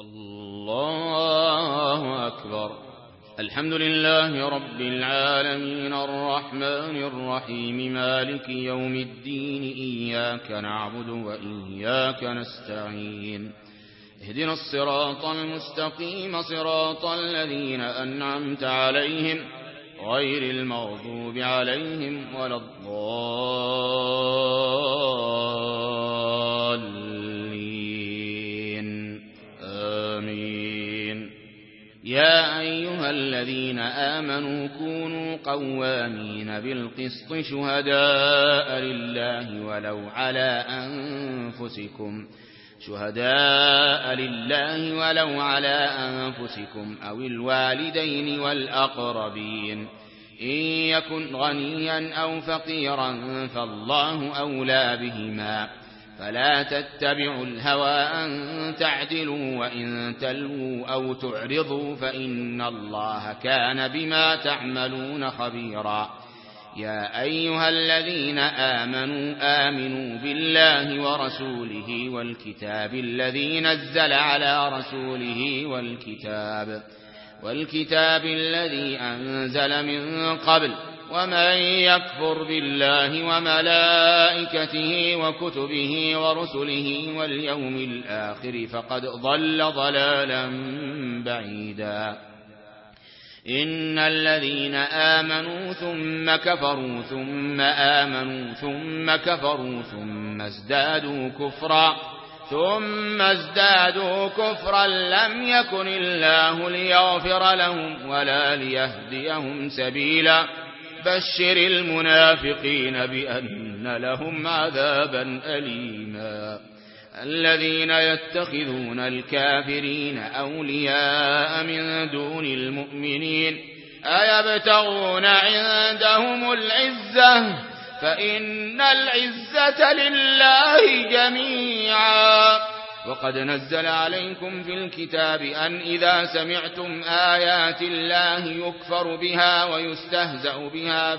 الله أكبر. الحمد لله رب العالمين الرحمن الرحيم مالك يوم الدين إياك نعبد وإياك نستعين اهدنا الصراط المستقيم صراط الذين أنعمت عليهم غير المغضوب عليهم ولا الضالين آمين. يا أيها الذين آمنوا كونوا قوامين بالقسط شهداء لله ولو على أنفسكم أو الوالدين والأقربين إن يكن غنيا أو فقيرا فالله أولى بهما فلا تتبعوا الهوى أن تعدلوا وإن تلووا أو تعرضوا فإن الله كان بما تعملون خبيرا. يا أيها الذين آمنوا بالله ورسوله والكتاب الذي نزل على رسوله والكتاب الذي أنزل من قبل ومن يكفر بالله وملائكته وكتبه ورسله واليوم الآخر فقد ضل ضلالا بعيدا. إن الذين آمنوا ثم كفروا ثم آمنوا ثم كفروا ثم ازدادوا كفرا لم يكن الله ليغفر لهم ولا ليهديهم سبيلا. بشر المنافقين بأن لهم عذابا أليما. الذين يتخذون الكافرين أولياء من دون المؤمنين أيبتغون عندهم العزة فإن العزة لله جميعا. وقد نزل عليكم في الكتاب أن إذا سمعتم آيات الله يكفر بها ويستهزأ بها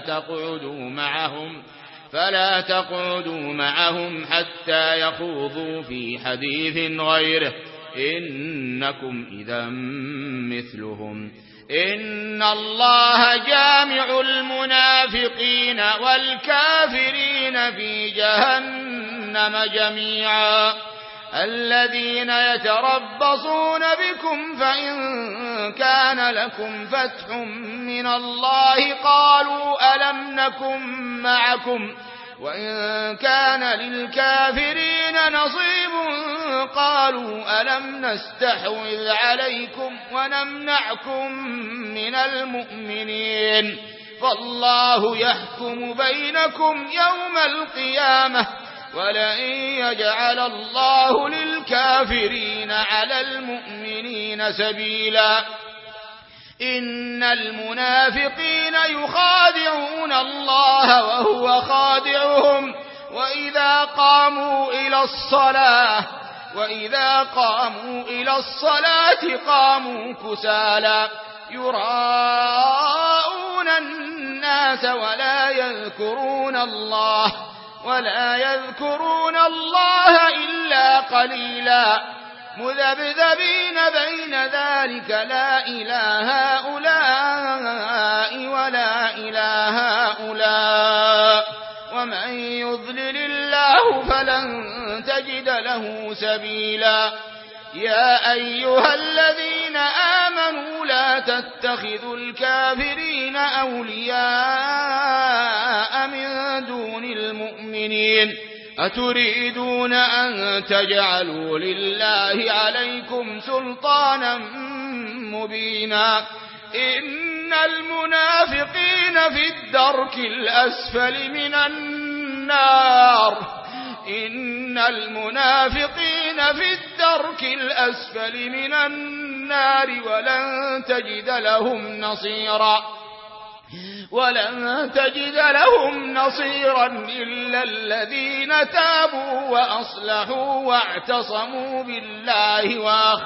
فلا تقعدوا معهم حتى يخوضوا في حديث غيره إنكم إذا مثلهم. إن الله جامع المنافقين والكافرين في جهنم جميعا. الذين يتربصون بكم فإن كان لكم فتح من الله قالوا ألم نكن معكم وإن كان للكافرين نصيب قالوا ألم نستحوذ عليكم ونمنعكم من المؤمنين فالله يحكم بينكم يوم القيامة ولئن يجعل الله للكافرين على المؤمنين سبيلا. إن المنافقين يخادعون الله وهو خادعهم وإذا قاموا إلى الصلاة قاموا كسالى يراءون الناس ولا يذكرون الله إلا قليلا مذبذبين بين ذلك لا إله هؤلاء ولا إله هؤلاء ومن يضلل الله فلن تجد له سبيلا. يا أيها الذين آمنوا لا تتخذوا الكافرين أولياء من دون المؤمنين أتريدون أن تجعلوا لله عليكم سلطانا مبينا. إن المنافقين في الدرك الأسفل من النار ولن تجد لهم نصيرا إلا الذين تابوا وأصلحوا واعتصموا بالله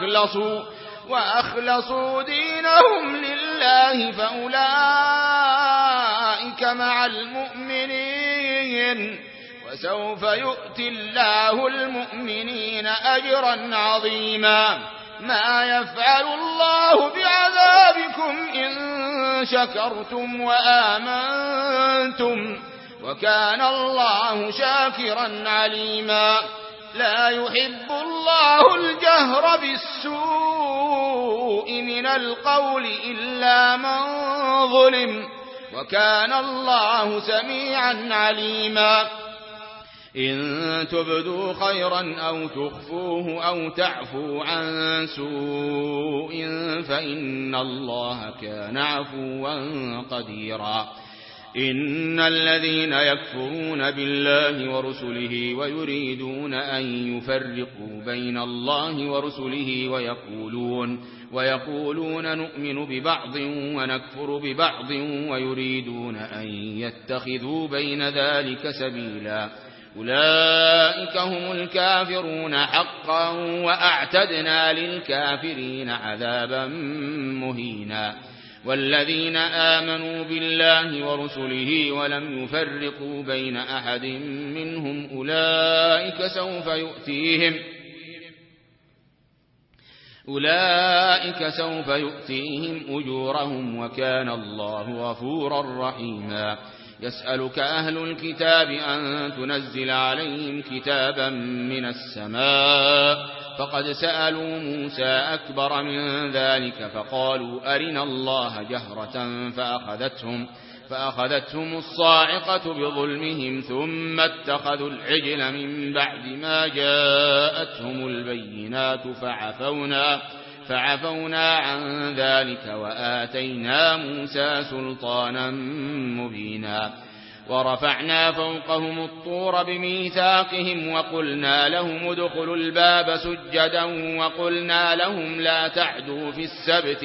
وأخلصوا دينهم لله فأولئك مع المؤمنين وسوف يؤتي الله المؤمنين أجرا عظيما. ما يفعل الله بعذابكم إن شكرتم وآمنتم وكان الله شاكرا عليما لا يحب الله الجهر بالسوء من القول إلا من ظلم وكان الله سميعا عليما إن تبدوا خيرا أو تخفوه أو تعفوا عن سوء فإن الله كان عفوا قديرا إن الذين يكفرون بالله ورسله ويريدون أن يفرقوا بين الله ورسله ويقولون نؤمن ببعض ونكفر ببعض ويريدون أن يتخذوا بين ذلك سبيلا أولئك هم الكافرون حقا وأعتدنا للكافرين عذابا مهينا والذين آمنوا بالله ورسله ولم يفرقوا بين أحد منهم أولئك سوف يؤتيهم أجورهم وكان الله غفورا رحيما يسألك أهل الكتاب أن تنزل عليهم كتابا من السماء فقد سألوا موسى أكبر من ذلك فقالوا أرنا الله جهرة فأخذتهم الصاعقة بظلمهم ثم اتخذوا العجل من بعد ما جاءتهم البينات فعفونا عن ذلك وآتينا موسى سلطانا مبينا ورفعنا فوقهم الطور بميثاقهم وقلنا لهم ادخلوا الباب سجدا وقلنا لهم لا تعدوا في السبت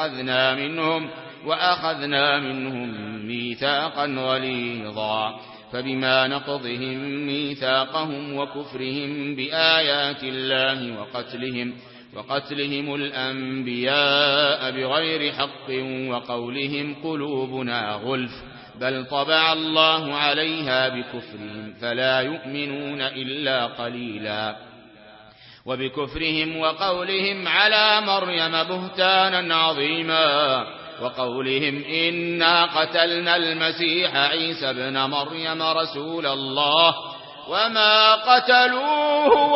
وأخذنا منهم ميثاقا غليظا فبما نقضهم ميثاقهم وكفرهم بآيات الله وقتلهم الأنبياء بغير حق وقولهم قلوبنا غلف بل طبع الله عليها بكفرهم فلا يؤمنون إلا قليلا وبكفرهم وقولهم على مريم بهتانا عظيما وقولهم إنا قتلنا المسيح عيسى ابن مريم رسول الله وما قتلوه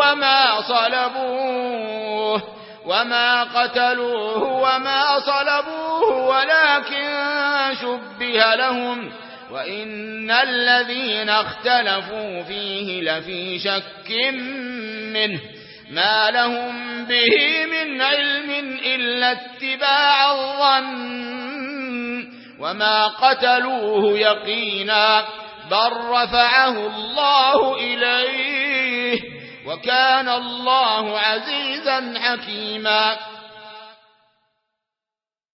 وما صلبوه ولكن شبه لهم وإن الذين اختلفوا فيه لفي شك منه ما لهم به من علم إلا اتباع الظن وما قتلوه يقينا بل رفعه الله إليه وكان الله عزيزا حكيما